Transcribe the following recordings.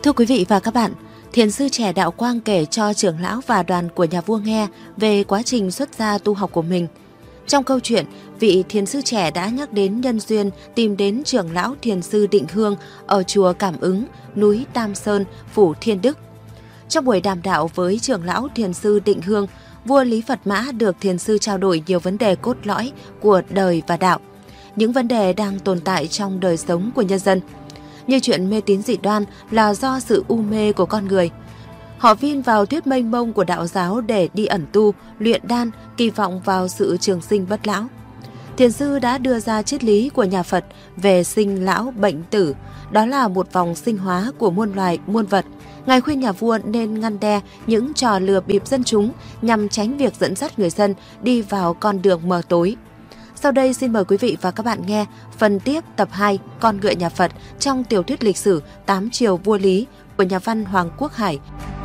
Thưa quý vị và các bạn, thiền sư trẻ Đạo Quang kể cho trưởng lão và đoàn của nhà vua nghe về quá trình xuất gia tu học của mình. Trong câu chuyện, vị thiền sư trẻ đã nhắc đến nhân duyên tìm đến trưởng lão thiền sư Định Hương ở chùa Cảm Ứng, núi Tam Sơn, phủ Thiên Đức. Trong buổi đàm đạo với trưởng lão thiền sư Định Hương, vua Lý Phật Mã được thiền sư trao đổi nhiều vấn đề cốt lõi của đời và đạo, những vấn đề đang tồn tại trong đời sống của nhân dân. Như chuyện mê tín dị đoan là do sự u mê của con người. Họ vin vào thuyết mênh mông của đạo giáo để đi ẩn tu, luyện đan, kỳ vọng vào sự trường sinh bất lão. Thiền sư đã đưa ra triết lý của nhà Phật về sinh lão bệnh tử, đó là một vòng sinh hóa của muôn loài muôn vật. Ngài khuyên nhà vua nên ngăn đe những trò lừa bịp dân chúng nhằm tránh việc dẫn dắt người dân đi vào con đường mờ tối. Sau đây xin mời quý vị và các bạn nghe phần tiếp tập 2 Con ngựa nhà Phật trong tiểu thuyết lịch sử 8 triều vua Lý của nhà văn Hoàng Quốc Hải.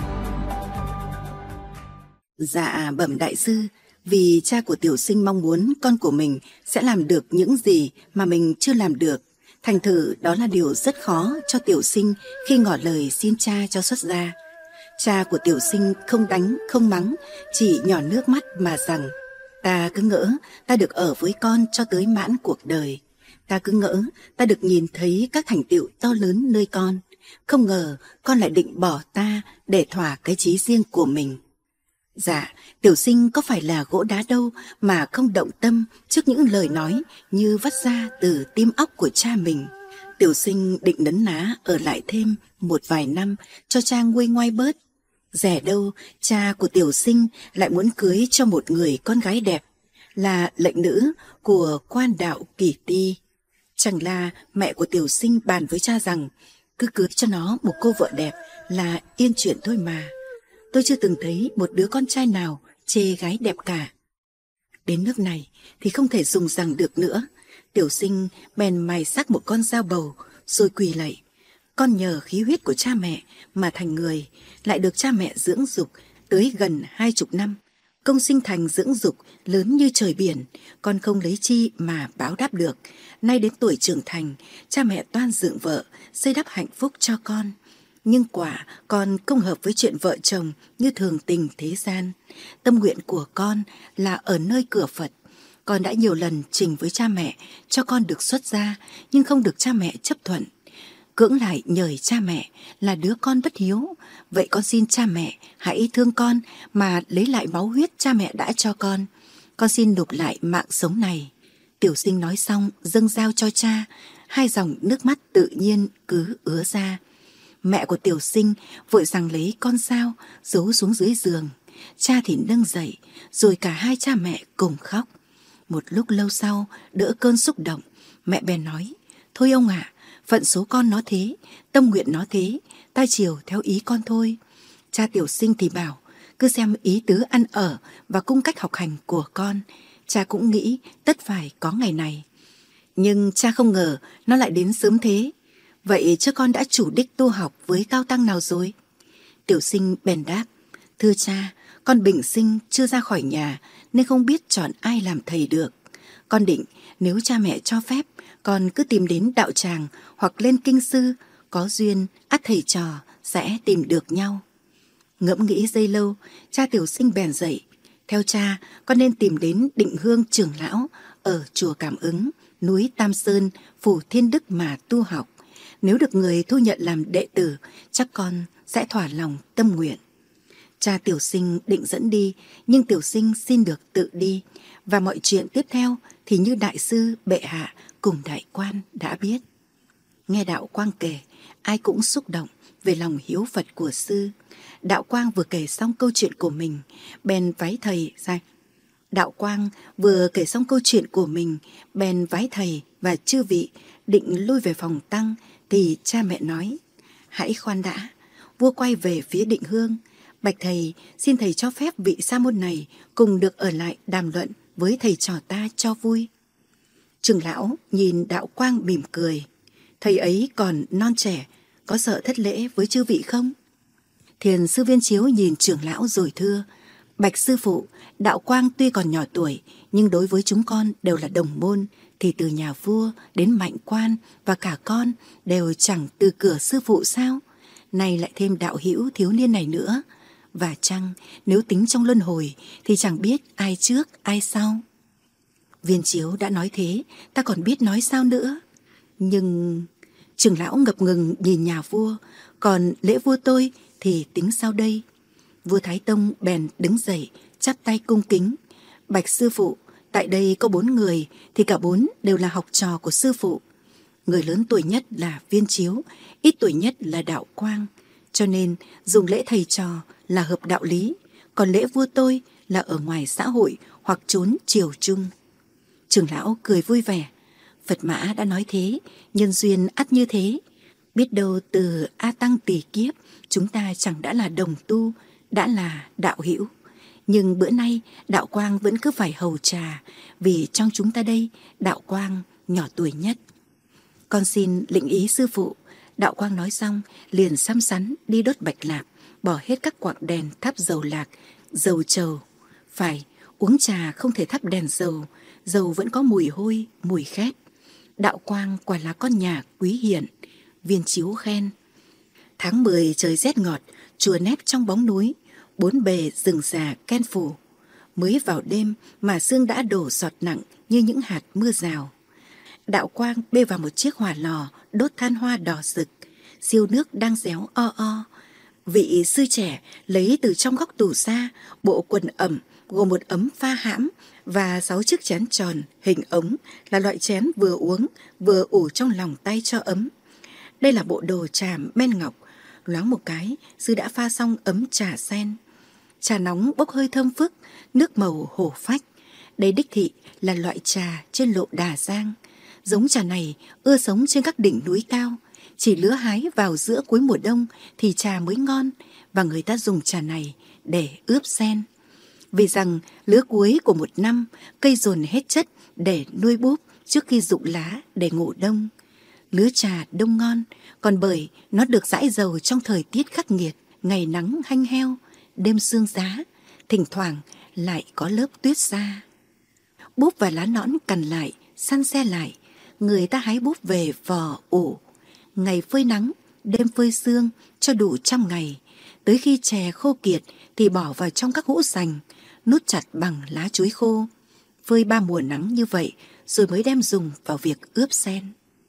Dạ bẩm đại sư, vì cha của tiểu sinh mong muốn con của mình sẽ làm được những gì mà mình chưa làm được. Thành thử đó là điều rất khó cho tiểu sinh khi ngỏ lời xin cha cho xuất gia. Cha của tiểu sinh không đánh, không mắng, chỉ nhỏ nước mắt mà rằng: ta cứ ngỡ ta được ở với con cho tới mãn cuộc đời. Ta cứ ngỡ ta được nhìn thấy các thành tựu to lớn nơi con. Không ngờ con lại định bỏ ta để thỏa cái chí riêng của mình. Dạ, tiểu sinh có phải là gỗ đá đâu mà không động tâm trước những lời nói như vắt ra từ tim óc của cha mình. Tiểu sinh định nấn ná ở lại thêm một vài năm cho cha nguôi ngoai bớt. Dè đâu cha của tiểu sinh lại muốn cưới cho một người con gái đẹp, là lệnh nữ của quan đạo Kỳ Ti. Chẳng là mẹ của tiểu sinh bàn với cha rằng cứ cưới cho nó một cô vợ đẹp là yên chuyện thôi mà. Tôi chưa từng thấy một đứa con trai nào chê gái đẹp cả. Đến nước này thì không thể dùng rằng được nữa. Tiểu sinh bèn mài sắc một con dao bầu rồi quỳ lạy. Con nhờ khí huyết của cha mẹ mà thành người, lại được cha mẹ dưỡng dục tới gần 20 năm. Công sinh thành dưỡng dục lớn như trời biển, con không lấy chi mà báo đáp được. Nay đến tuổi trưởng thành, cha mẹ toan dựng vợ, xây đắp hạnh phúc cho con. Nhưng quả con không hợp với chuyện vợ chồng như thường tình thế gian. Tâm nguyện của con là ở nơi cửa Phật. Con đã nhiều lần trình với cha mẹ cho con được xuất gia, nhưng không được cha mẹ chấp thuận. Cưỡng lại nhời cha mẹ là đứa con bất hiếu. Vậy con xin cha mẹ hãy thương con mà lấy lại máu huyết cha mẹ đã cho con. Con xin nộp lại mạng sống này. Tiểu sinh nói xong dâng dao cho cha. 2 dòng nước mắt tự nhiên cứ ứa ra. Mẹ của tiểu sinh vội rằng lấy con dao giấu xuống dưới giường. Cha thì nâng dậy, rồi cả 2 cha mẹ cùng khóc. Một lúc lâu sau đỡ cơn xúc động, mẹ bèn nói: thôi ông ạ, phận số con nó thế, tâm nguyện nó thế, ta chiều theo ý con thôi. Cha tiểu sinh thì bảo cứ xem ý tứ ăn ở và cung cách học hành của con. Cha cũng nghĩ tất phải có ngày này. Nhưng cha không ngờ nó lại đến sớm thế. Vậy chứ con đã chủ đích tu học với cao tăng nào rồi? Tiểu sinh bèn đáp: thưa cha, con bình sinh chưa ra khỏi nhà nên không biết chọn ai làm thầy được. Con định nếu cha mẹ cho phép, con cứ tìm đến đạo tràng hoặc lên kinh sư, có duyên ắt thầy trò sẽ tìm được nhau. Ngẫm nghĩ giây lâu, cha tiểu sinh bèn dậy. Theo cha, con nên tìm đến Định Hương trưởng lão ở chùa Cảm Ứng, núi Tam Sơn, phủ Thiên Đức mà tu học. Nếu được người thu nhận làm đệ tử, chắc con sẽ thỏa lòng tâm nguyện. Cha tiểu sinh định dẫn đi, nhưng tiểu sinh xin được tự đi. Và mọi chuyện tiếp theo thì như đại sư, bệ hạ cùng đại quan đã biết. Nghe Đạo Quang kể, ai cũng xúc động về lòng hiếu Phật của sư. Đạo Quang vừa kể xong câu chuyện của mình, bèn vái thầy ra. Đạo Quang vừa kể xong câu chuyện của mình, bèn vái thầy và chư vị định lui về phòng tăng, thì cha mẹ nói: hãy khoan đã. Vua quay về phía Định Hương: bạch thầy, xin thầy cho phép vị sa môn này cùng được ở lại đàm luận với thầy trò ta cho vui. Trưởng lão nhìn Đạo Quang mỉm cười: thầy ấy còn non trẻ, có sợ thất lễ với chư vị không? Thiền sư Viên Chiếu nhìn trưởng lão rồi thưa: bạch sư phụ, Đạo Quang tuy còn nhỏ tuổi, nhưng đối với chúng con đều là đồng môn, thì từ nhà vua đến Mạnh Quan và cả con đều chẳng từ cửa sư phụ sao? nay lại thêm đạo hữu thiếu niên này nữa. Và chăng nếu tính trong luân hồi thì chẳng biết ai trước ai sau. Viên Chiếu đã nói thế, ta còn biết nói sao nữa. Nhưng trưởng lão ngập ngừng nhìn nhà vua, còn lễ vua tôi thì tính sao đây? Vua Thái Tông bèn đứng dậy, chắp tay cung kính. Bạch sư phụ, tại đây có 4 người thì cả 4 đều là học trò của sư phụ. Người lớn tuổi nhất là Viên Chiếu, ít tuổi nhất là Đạo Quang. Cho nên dùng lễ thầy trò là hợp đạo lý, còn lễ vua tôi là ở ngoài xã hội hoặc trốn triều trung. Trưởng lão cười vui vẻ. Phật Mã đã nói thế, nhân duyên ắt như thế. Biết đâu từ A Tăng tỷ kiếp chúng ta chẳng đã là đồng tu, đã là đạo hữu. Nhưng bữa nay Đạo Quang vẫn cứ phải hầu trà, vì trong chúng ta đây Đạo Quang nhỏ tuổi nhất. Con xin lĩnh ý sư phụ. Đạo Quang nói xong liền xăm sắn đi đốt bạch lạc, bỏ hết các quặng đèn thắp dầu lạc, dầu trầu. Phải, uống trà không thể thắp đèn dầu, dầu vẫn có mùi hôi, mùi khét. Đạo Quang quả là con nhà quý hiển. Viên Chiếu khen. Tháng 10 trời rét ngọt, chùa nép trong bóng núi, 4 bề rừng già ken phủ. Mới vào đêm mà sương đã đổ giọt nặng như những hạt mưa rào. Đạo Quang bê vào một chiếc hỏa lò đốt than hoa đỏ rực, siêu nước đang réo o o. Vị sư trẻ lấy từ trong góc tủ ra bộ quần ẩm gồm một ấm pha hãm và 6 chiếc chén tròn hình ống, là loại chén vừa uống vừa ủ trong lòng tay cho ấm. Đây là bộ đồ trà men ngọc. Loáng một cái, sư đã pha xong ấm trà sen. Trà nóng bốc hơi thơm phức, nước màu hổ phách. Đây đích thị là loại trà trên lộ Đà Giang. Giống trà này ưa sống trên các đỉnh núi cao. Chỉ lứa hái vào giữa cuối mùa đông thì trà mới ngon, và người ta dùng trà này để ướp sen. Vì rằng lứa cuối của một năm, cây dồn hết chất để nuôi búp trước khi rụng lá để ngủ đông. Lứa trà đông ngon, còn bởi nó được rải dầu trong thời tiết khắc nghiệt, ngày nắng hanh heo, đêm sương giá, thỉnh thoảng lại có lớp tuyết ra. Búp và lá nõn cằn lại, săn se lại, người ta hái búp về vò ủ. Ngày phơi nắng, đêm phơi sương cho đủ 100 ngày. Tới khi chè khô kiệt thì bỏ vào trong các hũ sành, nút chặt bằng lá chuối khô. Phơi 3 mùa nắng như vậy rồi mới đem dùng vào việc ướp sen.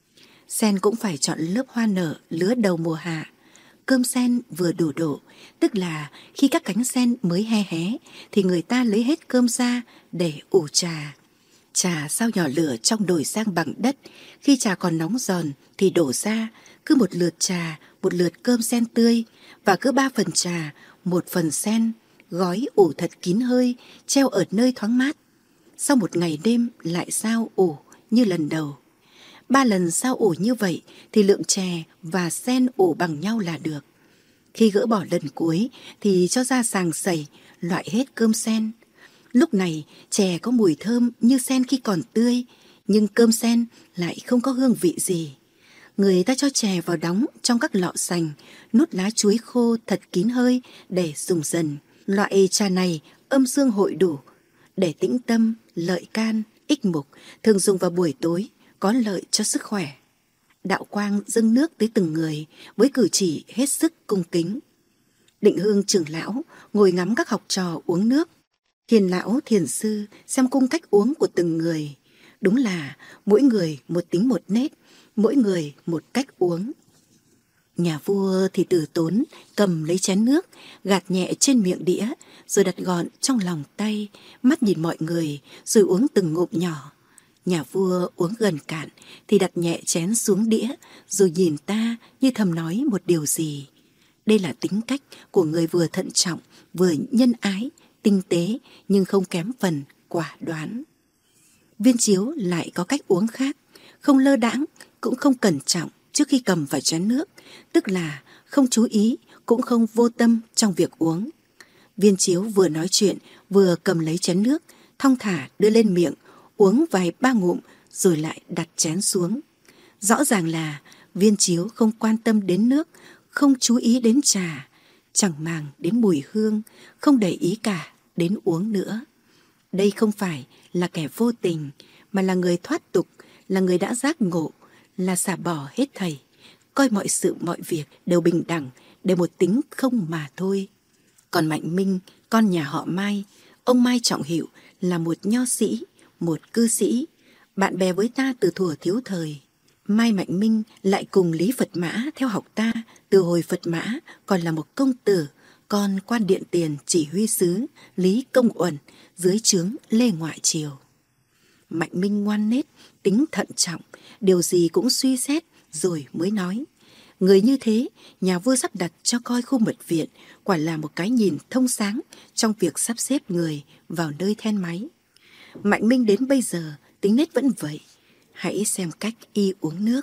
Sen cũng phải chọn lớp hoa nở lứa đầu mùa hạ. Cơm sen vừa đủ độ, tức là khi các cánh sen mới he hé thì người ta lấy hết cơm ra để ủ trà. Trà sao nhỏ lửa trong nồi sang bằng đất, khi trà còn nóng giòn thì đổ ra, cứ một lượt trà, một lượt cơm sen tươi, và cứ 3 phần trà, 1 phần sen, gói ủ thật kín hơi, treo ở nơi thoáng mát. Sau một ngày đêm lại sao ủ như lần đầu. 3 lần sao ủ như vậy thì lượng chè và sen ủ bằng nhau là được. Khi gỡ bỏ lần cuối thì cho ra sàng sẩy, loại hết cơm sen. Lúc này chè có mùi thơm như sen khi còn tươi, nhưng cơm sen lại không có hương vị gì. Người ta cho chè vào đóng trong các lọ sành, nút lá chuối khô thật kín hơi để dùng dần. Loại trà này âm dương hội đủ, để tĩnh tâm, lợi can, ích mục, thường dùng vào buổi tối, có lợi cho sức khỏe. Đạo Quang dâng nước tới từng người với cử chỉ hết sức cung kính. Định Hương trưởng lão ngồi ngắm các học trò uống nước. Thiền lão, thiền sư xem cung cách uống của từng người. Đúng là mỗi người một tính một nết, mỗi người một cách uống. Nhà vua thì từ tốn cầm lấy chén nước, gạt nhẹ trên miệng đĩa, rồi đặt gọn trong lòng tay, mắt nhìn mọi người, rồi uống từng ngụm nhỏ. Nhà vua uống gần cạn thì đặt nhẹ chén xuống đĩa, rồi nhìn ta như thầm nói một điều gì. Đây là tính cách của người vừa thận trọng, vừa nhân ái, tinh tế, nhưng không kém phần quả đoán. Viên Chiếu lại có cách uống khác, không lơ đãng, cũng không cẩn trọng trước khi cầm vào chén nước, tức là không chú ý, cũng không vô tâm trong việc uống. Viên Chiếu vừa nói chuyện, vừa cầm lấy chén nước, thong thả đưa lên miệng, uống vài 3 ngụm rồi lại đặt chén xuống. Rõ ràng là Viên Chiếu không quan tâm đến nước, không chú ý đến trà, chẳng màng đến mùi hương, không để ý cả đến uống nữa. Đây không phải là kẻ vô tình, mà là người thoát tục, là người đã giác ngộ, là xả bỏ hết thảy, coi mọi sự mọi việc đều bình đẳng, để một tính không mà thôi. Còn Mạnh Minh, con nhà họ Mai, ông Mai Trọng Hiệu là một nho sĩ, một cư sĩ, bạn bè với ta từ thuở thiếu thời. Mai Mạnh Minh lại cùng Lý Phật Mã theo học ta từ hồi Phật Mã còn là một công tử, con quan điện tiền chỉ huy sứ Lý Công Uẩn dưới trướng Lê Ngoại Triều. Mạnh Minh ngoan nết, tính thận trọng, điều gì cũng suy xét rồi mới nói. Người như thế, nhà vua sắp đặt cho coi khu mật viện quả là một cái nhìn thông sáng trong việc sắp xếp người vào nơi then máy. Mạnh Minh đến bây giờ tính nết vẫn vậy. Hãy xem cách y uống nước.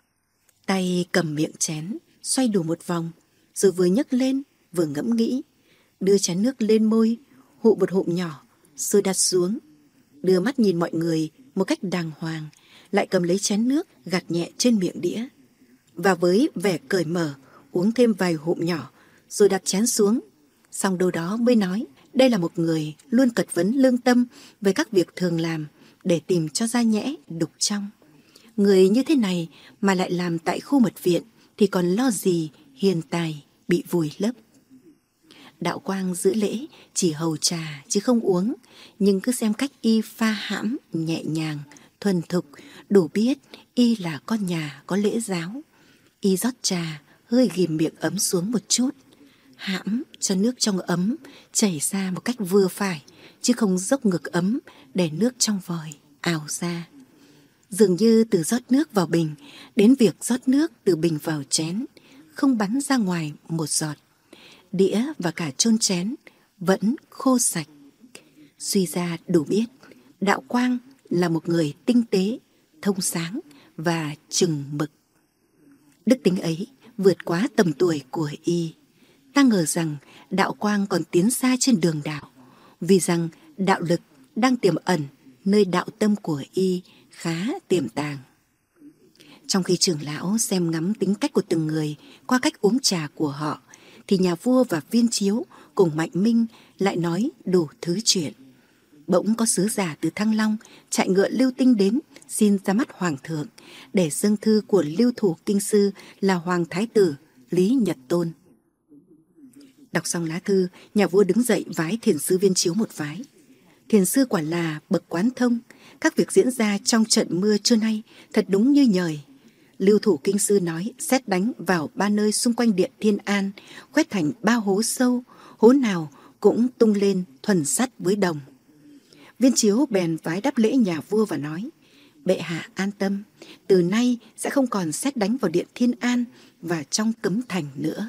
Tay cầm miệng chén, xoay đủ một vòng, rồi vừa nhấc lên, vừa ngẫm nghĩ. Đưa chén nước lên môi, hụ một hụm nhỏ, rồi đặt xuống. Đưa mắt nhìn mọi người một cách đàng hoàng, lại cầm lấy chén nước gạt nhẹ trên miệng đĩa. Và với vẻ cởi mở, uống thêm vài hụm nhỏ, rồi đặt chén xuống. Xong đâu đó mới nói, đây là một người luôn cật vấn lương tâm về các việc thường làm, để tìm cho ra nhẽ đục trong. Người như thế này mà lại làm tại khu mật viện thì còn lo gì hiền tài bị vùi lấp. Đạo Quang giữ lễ chỉ hầu trà chứ không uống, nhưng cứ xem cách y pha hãm nhẹ nhàng, thuần thục, đủ biết y là con nhà có lễ giáo. Y rót trà hơi ghim miệng ấm xuống một chút, hãm cho nước trong ấm chảy ra một cách vừa phải, chứ không dốc ngược ấm để nước trong vòi ào ra. Dường như từ rót nước vào bình đến việc rót nước từ bình vào chén không bắn ra ngoài một giọt. Đĩa và cả chôn chén vẫn khô sạch. Suy ra đủ biết Đạo Quang là một người tinh tế, thông sáng và chừng mực. Đức tính ấy vượt quá tầm tuổi của y. Ta ngờ rằng Đạo Quang còn tiến xa trên đường đạo, vì rằng đạo lực đang tiềm ẩn nơi đạo tâm của y khá tiềm tàng. Trong khi trưởng lão xem ngắm tính cách của từng người qua cách uống trà của họ, thì nhà vua và Viên Chiếu cùng Mạnh Minh lại nói đủ thứ chuyện. Bỗng có sứ giả từ Thăng Long chạy ngựa Lưu Tinh đến xin ra mắt hoàng thượng để dâng thư của lưu thủ kinh sư là hoàng thái tử Lý Nhật Tôn. Đọc xong lá thư, nhà vua đứng dậy vái thiền sư Viên Chiếu một vái. Thiền sư quả là bậc quán thông, các việc diễn ra trong trận mưa trưa nay thật đúng như nhời. Lưu thủ kinh sư nói sét đánh vào 3 nơi xung quanh điện Thiên An, quét thành 3 hố sâu, hố nào cũng tung lên thuần sắt với đồng. Viên Chiếu bèn vái đáp lễ nhà vua và nói: Bệ hạ an tâm, từ nay sẽ không còn sét đánh vào điện Thiên An và trong cấm thành nữa.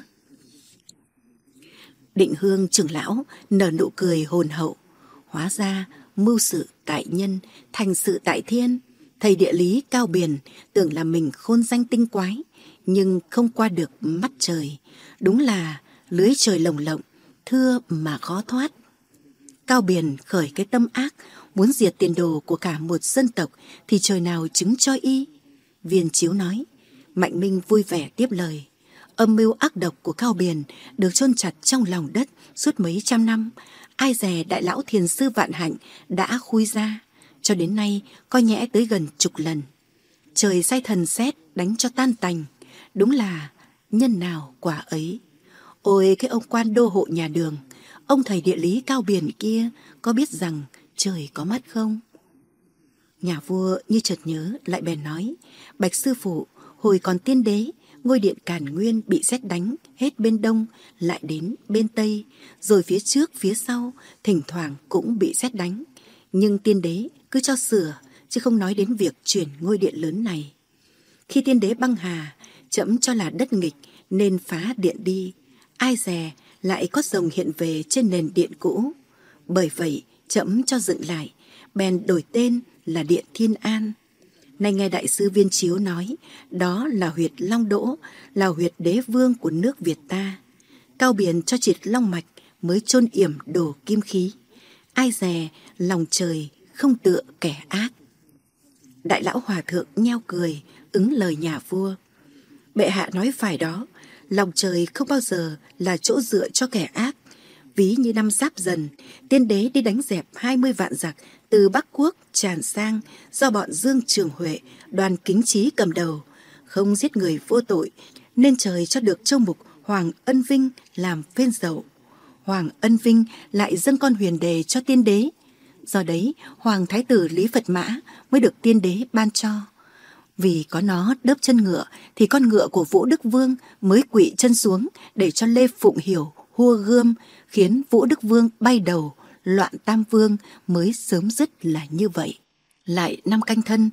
Định Hương trưởng lão nở nụ cười hồn hậu. Hóa ra mưu sự tại nhân, thành sự tại thiên. Thầy địa lý Cao Biền tưởng là mình khôn danh tinh quái, nhưng không qua được mắt trời. Đúng là lưới trời lồng lộng, thưa mà khó thoát. Cao Biền khởi cái tâm ác, muốn diệt tiền đồ của cả một dân tộc thì trời nào chứng cho y. Viên Chiếu nói. Mạnh Minh vui vẻ tiếp lời. Âm mưu ác độc của Cao Biền được chôn chặt trong lòng đất suốt mấy trăm năm. Ai dè đại lão thiền sư Vạn Hạnh đã khui ra, cho đến nay coi nhẽ tới gần 10 lần. Trời sai thần sét đánh cho tan tành, đúng là nhân nào quả ấy. Ôi cái ông quan đô hộ nhà Đường, ông thầy địa lý Cao Biền kia có biết rằng trời có mắt không? Nhà vua như chợt nhớ lại bèn nói: Bạch sư phụ, hồi còn tiên đế, ngôi điện Càn Nguyên bị sét đánh hết bên đông lại đến bên tây, rồi phía trước phía sau thỉnh thoảng cũng bị sét đánh, nhưng tiên đế cứ cho sửa chứ không nói đến việc chuyển ngôi điện lớn này. Khi tiên đế băng hà, trẫm cho là đất nghịch nên phá điện đi, ai dè lại có rồng hiện về trên nền điện cũ. Bởi vậy trẫm cho dựng lại, bèn đổi tên là điện Thiên An. Nay nghe đại sư Viên Chiếu nói, đó là huyệt Long Đỗ, là huyệt đế vương của nước Việt ta. Cao Biền cho triệt long mạch mới chôn yểm đồ kim khí. Ai dè lòng trời không tựa kẻ ác. Đại lão hòa thượng nheo cười, ứng lời nhà vua. Bệ hạ nói phải đó, lòng trời không bao giờ là chỗ dựa cho kẻ ác. Ví như năm Giáp Dần, tiên đế đi đánh dẹp 20 vạn giặc từ Bắc Quốc tràn sang do bọn Dương Trường Huệ, Đoàn Kính Chí cầm đầu, không giết người vô tội, nên trời cho được châu mục Hoàng Ân Vinh làm phên dậu. Hoàng Ân Vinh lại dâng con huyền đề cho tiên đế. Do đấy, Hoàng Thái tử Lý Phật Mã mới được tiên đế ban cho. Vì có nó đớp chân ngựa thì con ngựa của Vũ Đức Vương mới quỵ chân xuống để cho Lê Phụng Hiểu hua gươm, khiến Vũ Đức Vương bay đầu, loạn Tam Vương mới sớm dứt là như vậy. Lại năm Canh Thân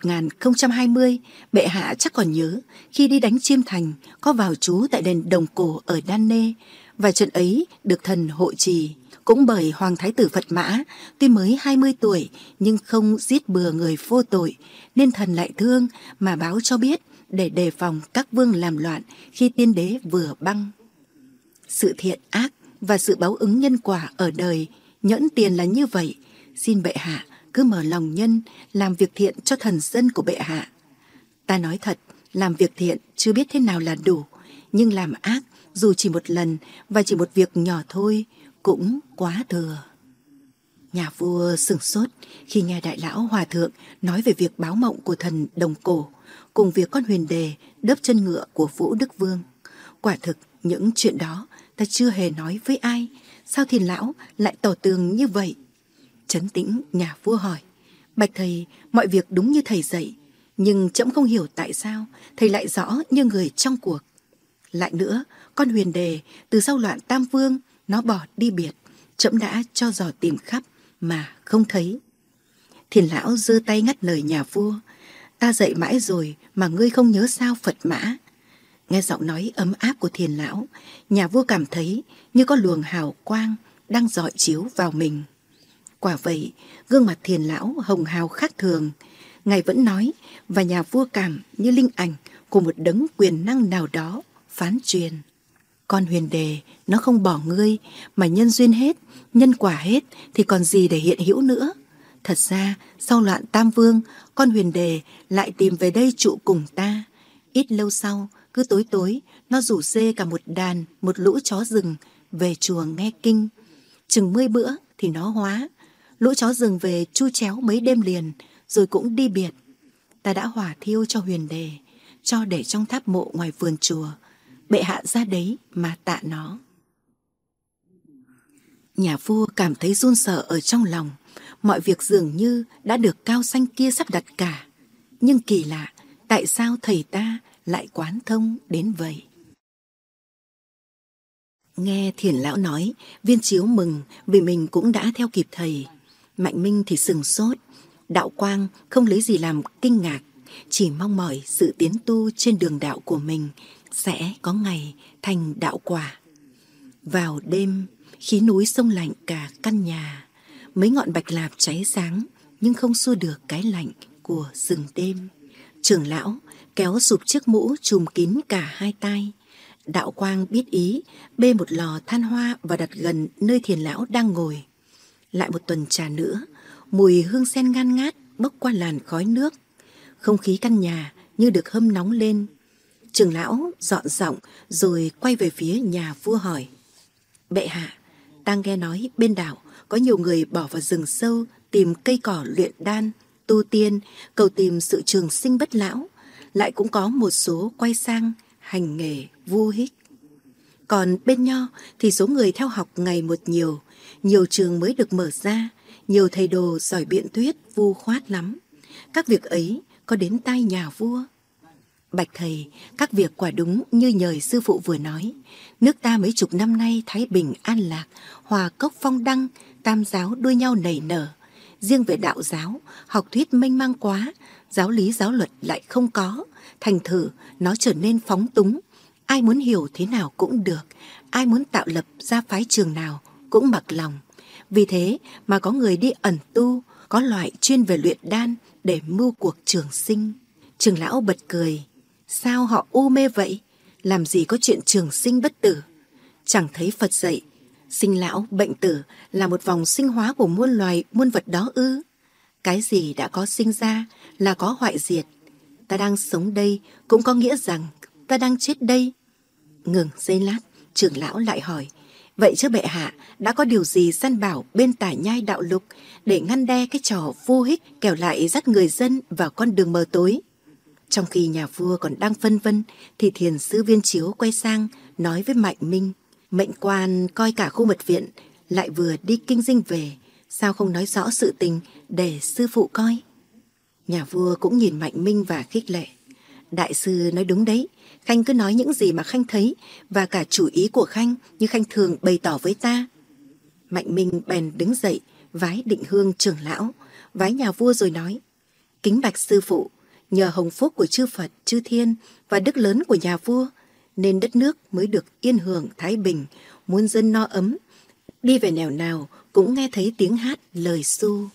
1020, bệ hạ chắc còn nhớ khi đi đánh Chiêm Thành có vào trú tại đền Đồng Cổ ở Đan Nê, và trận ấy được thần hộ trì. Cũng bởi Hoàng Thái tử Phật Mã tuy mới 20 tuổi nhưng không giết bừa người vô tội, nên thần lại thương mà báo cho biết để đề phòng các vương làm loạn khi tiên đế vừa băng. Sự thiện ác và sự báo ứng nhân quả ở đời nhẫn tiền là như vậy. Xin bệ hạ cứ mở lòng nhân làm việc thiện cho thần dân của bệ hạ. Ta nói thật, làm việc thiện chưa biết thế nào là đủ, nhưng làm ác dù chỉ một lần và chỉ một việc nhỏ thôi cũng quá thừa. Nhà vua sửng sốt khi nghe đại lão hòa thượng nói về việc báo mộng của thần Đồng Cổ cùng việc con huyền đề đớp chân ngựa của Vũ Đức Vương. Quả thực những chuyện đó ta chưa hề nói với ai, sao Thiền lão lại tỏ tường như vậy? Trấn tĩnh, nhà vua hỏi: Bạch thầy, mọi việc đúng như thầy dạy, nhưng trẫm không hiểu tại sao thầy lại rõ như người trong cuộc. Lại nữa, con huyền đề từ sau loạn Tam Vương nó bỏ đi biệt, trẫm đã cho dò tìm khắp mà không thấy. Thiền lão giơ tay ngắt lời nhà vua: Ta dạy mãi rồi mà ngươi không nhớ sao Phật Mã? Nghe giọng nói ấm áp của Thiền lão, nhà vua cảm thấy như có luồng hào quang đang rọi chiếu vào mình. Quả vậy, gương mặt Thiền lão hồng hào khác thường. Ngài vẫn nói, và nhà vua cảm như linh ảnh của một đấng quyền năng nào đó phán truyền: Con huyền đề nó không bỏ ngươi, mà nhân duyên hết, nhân quả hết thì còn gì để hiện hữu nữa. Thật ra sau loạn Tam Vương, con huyền đề lại tìm về đây trụ cùng ta. Ít lâu sau, cứ tối tối nó rủ dê cả một đàn, một lũ chó rừng về chùa nghe kinh. Chừng 10 bữa thì nó hóa. Lũ chó rừng về chu chéo mấy đêm liền rồi cũng đi biệt. Ta đã hỏa thiêu cho huyền đề, cho để trong tháp mộ ngoài vườn chùa. Bệ hạ ra đấy mà tạ nó. Nhà vua cảm thấy run sợ ở trong lòng. Mọi việc dường như đã được cao sanh kia sắp đặt cả. Nhưng kỳ lạ, tại sao thầy ta lại quán thông đến vậy? Nghe Thiền lão nói, Viên Chiếu mừng vì mình cũng đã theo kịp thầy. Mạnh Minh thì sừng sốt. Đạo Quang không lấy gì làm kinh ngạc, chỉ mong mỏi sự tiến tu trên đường đạo của mình sẽ có ngày thành đạo quả. Vào đêm, khí núi sông lạnh cả căn nhà. Mấy ngọn bạch lạp cháy sáng nhưng không xua được cái lạnh của rừng đêm. Trưởng lão kéo sụp chiếc mũ trùm kín cả hai tai. Đạo Quang biết ý, bê một lò than hoa và đặt gần nơi Thiền lão đang ngồi. Lại một tuần trà nữa, mùi hương sen ngan ngát bốc qua làn khói nước. Không khí căn nhà như được hâm nóng lên. Trưởng lão dọn giọng rồi quay về phía nhà vua hỏi: Bệ hạ, ta nghe nói bên đảo có nhiều người bỏ vào rừng sâu tìm cây cỏ luyện đan, tu tiên, cầu tìm sự trường sinh bất lão. Lại cũng có một số quay sang hành nghề vu hích. Còn bên Nho thì số người theo học ngày một nhiều, nhiều trường mới được mở ra, nhiều thầy đồ giỏi biện thuyết vu khoát lắm. Các việc ấy có đến tai nhà vua? Bạch thầy, các việc quả đúng như nhời sư phụ vừa nói. Nước ta mấy chục năm nay thái bình an lạc, hòa cốc phong đăng, tam giáo đua nhau nảy nở. Riêng về đạo giáo, học thuyết mênh mang quá, giáo lý giáo luật lại không có, thành thử nó trở nên phóng túng. Ai muốn hiểu thế nào cũng được, ai muốn tạo lập ra phái trường nào cũng mặc lòng. Vì thế mà có người đi ẩn tu, có loại chuyên về luyện đan để mưu cuộc trường sinh. Trưởng lão bật cười: Sao họ u mê vậy? Làm gì có chuyện trường sinh bất tử? Chẳng thấy Phật dạy sinh lão bệnh tử là một vòng sinh hóa của muôn loài muôn vật đó ư? Cái gì đã có sinh ra là có hoại diệt. Ta đang sống đây cũng có nghĩa rằng ta đang chết đây. Ngừng giây lát, trưởng lão lại hỏi: Vậy chứ bệ hạ đã có điều gì săn bảo bên tả nhai đạo lục để ngăn đe cái trò vô hích kẻo lại dắt người dân vào con đường mờ tối? Trong khi nhà vua còn đang phân vân thì thiền sư Viên Chiếu quay sang nói với Mạnh Minh, mệnh quan coi cả khu mật viện, lại vừa đi kinh dinh về, sao không nói rõ sự tình để sư phụ coi? Nhà vua cũng nhìn Mạnh Minh và khích lệ. Đại sư nói đúng đấy, Khanh cứ nói những gì mà Khanh thấy và cả chủ ý của Khanh như Khanh thường bày tỏ với ta. Mạnh Minh bèn đứng dậy, vái Định Hương trưởng lão, vái nhà vua rồi nói: Kính bạch sư phụ, nhờ hồng phúc của chư Phật, chư Thiên và đức lớn của nhà vua, nên đất nước mới được yên hưởng thái bình, muôn dân no ấm. Đi về nẻo nào cũng nghe thấy tiếng hát lời ru.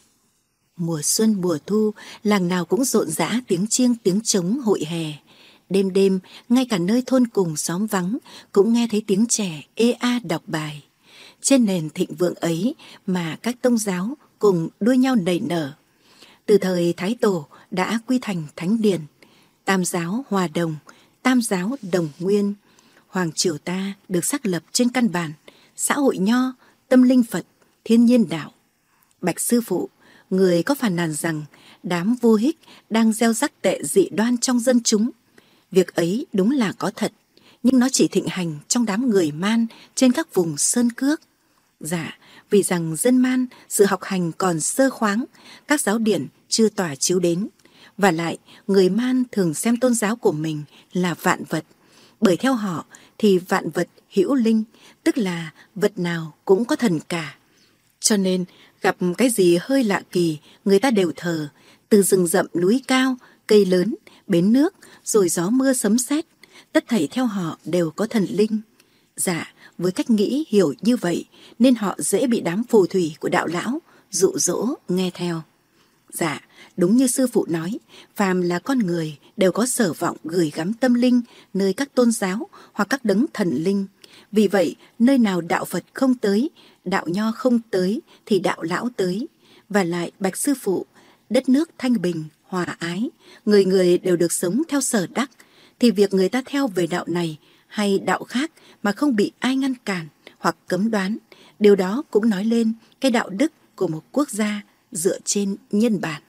Mùa xuân mùa thu, làng nào cũng rộn rã tiếng chiêng tiếng trống hội hè. Đêm đêm, ngay cả nơi thôn cùng xóm vắng cũng nghe thấy tiếng trẻ ê a đọc bài. Trên nền thịnh vượng ấy mà các tông giáo cùng đua nhau nảy nở. Từ thời Thái Tổ đã quy thành thánh điển, tam giáo hòa đồng, tam giáo đồng nguyên. Hoàng triều ta được xác lập trên căn bản xã hội nho, tâm linh Phật, thiên nhiên đạo. Bạch sư phụ, người có phàn nàn rằng đám vô hích đang gieo rắc tệ dị đoan trong dân chúng. Việc ấy đúng là có thật, nhưng nó chỉ thịnh hành trong đám người Man trên các vùng sơn cước. Dạ, vì rằng dân Man sự học hành còn sơ khoáng, các giáo điển chưa tỏa chiếu đến. Và lại, người Man thường xem tôn giáo của mình là vạn vật, bởi theo họ thì vạn vật hữu linh, tức là vật nào cũng có thần cả. Cho nên, gặp cái gì hơi lạ kỳ, người ta đều thờ, từ rừng rậm núi cao, cây lớn, bến nước, rồi gió mưa sấm sét, tất thảy theo họ đều có thần linh. Dạ, với cách nghĩ hiểu như vậy, nên họ dễ bị đám phù thủy của đạo lão dụ dỗ nghe theo. Dạ, đúng như sư phụ nói, phàm là con người đều có sở vọng gửi gắm tâm linh nơi các tôn giáo hoặc các đấng thần linh. Vì vậy, nơi nào đạo Phật không tới, đạo Nho không tới, thì đạo lão tới. Và lại, bạch sư phụ, đất nước thanh bình, hòa ái, người người đều được sống theo sở đắc, thì việc người ta theo về đạo này hay đạo khác mà không bị ai ngăn cản hoặc cấm đoán, điều đó cũng nói lên cái đạo đức của một quốc gia dựa trên nhân bản.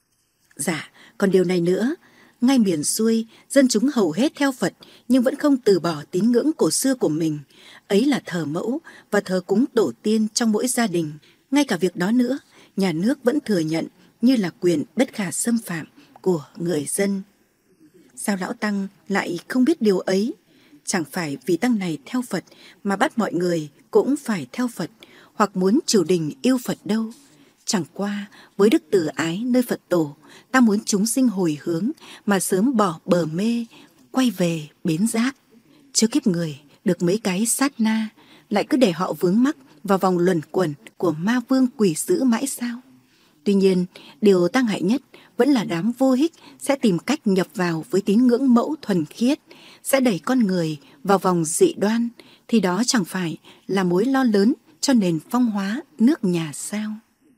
Dạ, còn điều này nữa, ngay miền xuôi, dân chúng hầu hết theo Phật nhưng vẫn không từ bỏ tín ngưỡng cổ xưa của mình. Ấy là thờ mẫu và thờ cúng tổ tiên trong mỗi gia đình. Ngay cả việc đó nữa, nhà nước vẫn thừa nhận như là quyền bất khả xâm phạm của người dân. Sao lão Tăng lại không biết điều ấy? Chẳng phải vì Tăng này theo Phật mà bắt mọi người cũng phải theo Phật, hoặc muốn triều đình yêu Phật đâu. Chẳng qua với đức từ ái nơi Phật tổ, ta muốn chúng sinh hồi hướng mà sớm bỏ bờ mê, quay về bến giác. Chứ kiếp người được mấy cái sát na, lại cứ để họ vướng mắc vào vòng luẩn quẩn của ma vương quỷ dữ mãi sao? Tuy nhiên, điều ta ngại nhất vẫn là đám vô hích sẽ tìm cách nhập vào với tín ngưỡng mẫu thuần khiết, sẽ đẩy con người vào vòng dị đoan, thì đó chẳng phải là mối lo lớn cho nền phong hóa nước nhà sao?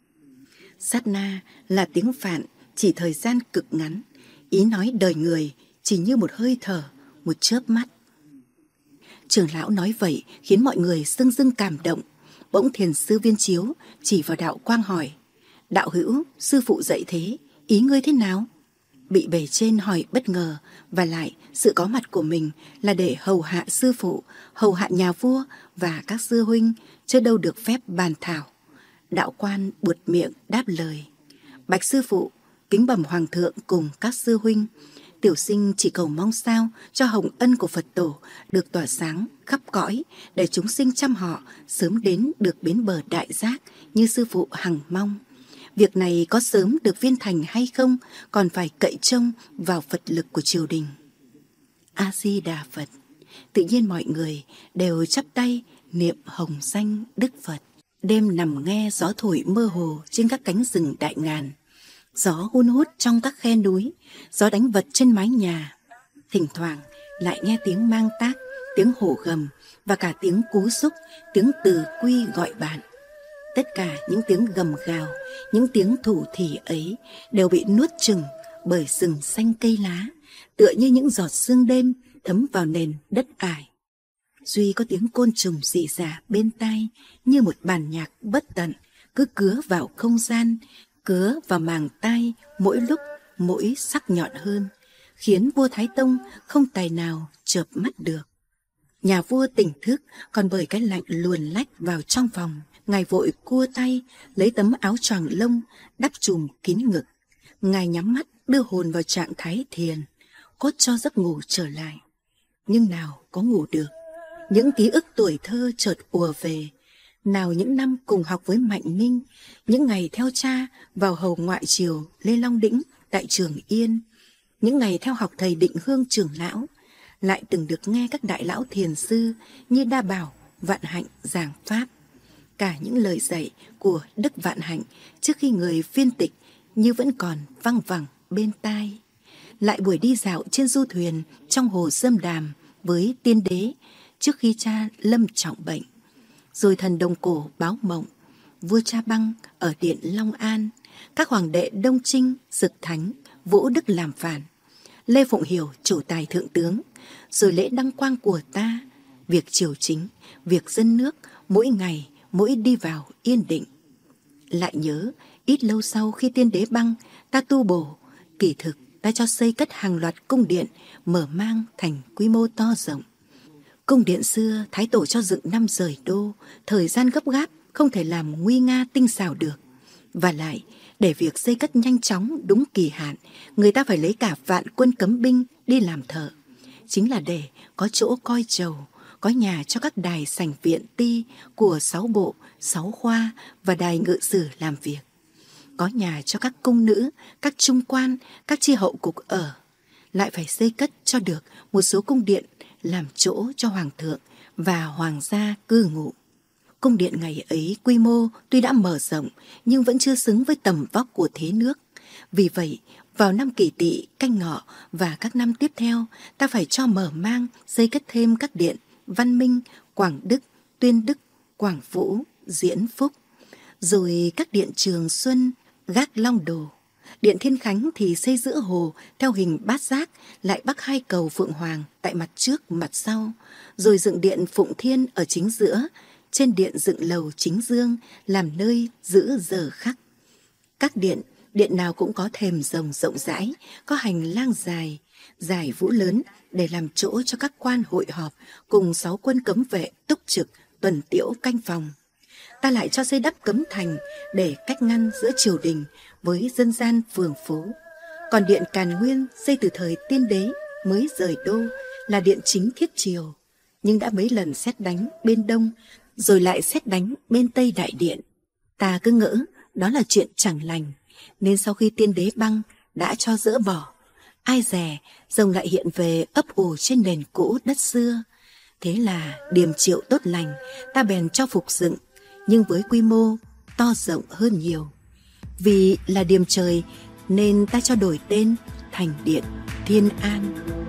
Sát na là tiếng Phạn chỉ thời gian cực ngắn, ý nói đời người chỉ như một hơi thở, một chớp mắt. Trưởng lão nói vậy khiến mọi người dưng dưng cảm động. Bỗng thiền sư Viên Chiếu chỉ vào Đạo Quang hỏi: Đạo hữu, sư phụ dạy thế, ý ngươi thế nào? Bị bề trên hỏi bất ngờ, và lại sự có mặt của mình là để hầu hạ sư phụ, hầu hạ nhà vua và các sư huynh, chứ đâu được phép bàn thảo. Đạo Quan buột miệng đáp lời: Bạch sư phụ, kính bẩm hoàng thượng cùng các sư huynh, tiểu sinh chỉ cầu mong sao cho hồng ân của Phật tổ được tỏa sáng khắp cõi, để chúng sinh trăm họ sớm đến được bến bờ đại giác như sư phụ hằng mong. Việc này có sớm được viên thành hay không còn phải cậy trông vào Phật lực của triều đình. A Di Đà Phật. Tự nhiên mọi người đều chắp tay niệm hồng danh Đức Phật. Đêm nằm nghe gió thổi mơ hồ trên các cánh rừng đại ngàn, gió hun hút trong các khe núi, gió đánh vật trên mái nhà. Thỉnh thoảng lại nghe tiếng mang tác, tiếng hổ gầm và cả tiếng cú xúc, tiếng từ quy gọi bạn. Tất cả những tiếng gầm gào, những tiếng thủ thỉ ấy đều bị nuốt chửng bởi rừng xanh cây lá, tựa như những giọt sương đêm thấm vào nền đất ải. Duy có tiếng côn trùng rỉ rả bên tai như một bản nhạc bất tận, cứ cứa vào không gian, cứa vào màng tai, mỗi lúc mỗi sắc nhọn hơn, khiến vua Thái Tông không tài nào chợp mắt được. Nhà vua tỉnh thức còn bởi cái lạnh luồn lách vào trong phòng. Ngài vội cua tay lấy tấm áo choàng lông đắp trùm kín ngực. Ngài nhắm mắt đưa hồn vào trạng thái thiền, cốt cho giấc ngủ trở lại. Nhưng nào có ngủ được. Những ký ức tuổi thơ chợt ùa về. Nào những năm cùng học với Mạnh Ninh, những ngày theo cha vào hầu ngoại triều Lê Long Đĩnh tại Trường Yên, những ngày theo học thầy Định Hương trưởng lão, lại từng được nghe các đại lão thiền sư như Đa Bảo, Vạn Hạnh giảng pháp. Cả những lời dạy của Đức Vạn Hạnh trước khi người phiên tịch như vẫn còn văng vẳng bên tai. Lại buổi đi dạo trên du thuyền trong hồ Dâm Đàm với tiên đế trước khi cha lâm trọng bệnh. Rồi thần đồng cổ báo mộng, vua Cha Băng ở điện Long An, các hoàng đệ Đông Trinh, Dực Thánh, Vũ Đức làm phản, Lê Phụng Hiểu chủ tài thượng tướng, rồi lễ đăng quang của ta, việc triều chính, việc dân nước, mỗi ngày mỗi đi vào yên định. Lại nhớ ít lâu sau khi tiên đế Băng ta tu bổ, kỳ thực ta cho xây cất hàng loạt cung điện mở mang thành quy mô to rộng. Cung điện xưa Thái Tổ cho dựng năm rời đô, thời gian gấp gáp không thể làm nguy nga tinh xảo được. Và lại, để việc xây cất nhanh chóng đúng kỳ hạn, người ta phải lấy cả vạn quân cấm binh đi làm thợ. Chính là để có chỗ coi trầu, có nhà cho các đài sảnh viện ti của 6 bộ, 6 khoa và đài ngự sử làm việc. Có nhà cho các cung nữ, các trung quan, các chi hậu cục ở. Lại phải xây cất cho được một số cung điện làm chỗ cho hoàng thượng và hoàng gia cư ngụ. Cung điện ngày ấy quy mô tuy đã mở rộng nhưng vẫn chưa xứng với tầm vóc của thế nước. Vì vậy, vào năm Kỷ Tỵ, Canh Ngọ và các năm tiếp theo, ta phải cho mở mang xây cất thêm các điện Văn Minh, Quảng Đức, Tuyên Đức, Quảng Vũ, Diễn Phúc, rồi các điện Trường Xuân, Gác Long Đồ. Điện Thiên Khánh thì xây giữa hồ theo hình bát giác, lại bắc 2 cầu Phượng Hoàng tại mặt trước mặt sau, rồi dựng điện Phụng Thiên ở chính giữa, trên điện dựng lầu Chính Dương làm nơi giữ giờ khắc. Các điện nào cũng có thềm rồng rộng rãi, có hành lang dài, giải vũ lớn để làm chỗ cho các quan hội họp cùng 6 quân cấm vệ túc trực tuần tiễu canh phòng. Ta lại cho xây đắp cấm thành để cách ngăn giữa triều đình với dân gian phường phố. Còn điện Càn Nguyên xây từ thời tiên đế mới rời đô là điện chính thiết triều, nhưng đã mấy lần sét đánh bên đông rồi lại sét đánh bên tây đại điện. Ta cứ ngỡ đó là chuyện chẳng lành, nên sau khi tiên đế Băng đã cho dỡ bỏ, ai dè rồng lại hiện về ấp ủ trên nền cũ đất xưa. Thế là điềm triệu tốt lành, ta bèn cho phục dựng, nhưng với quy mô to rộng hơn nhiều. Vì là điềm trời nên ta cho đổi tên thành điện Thiên An.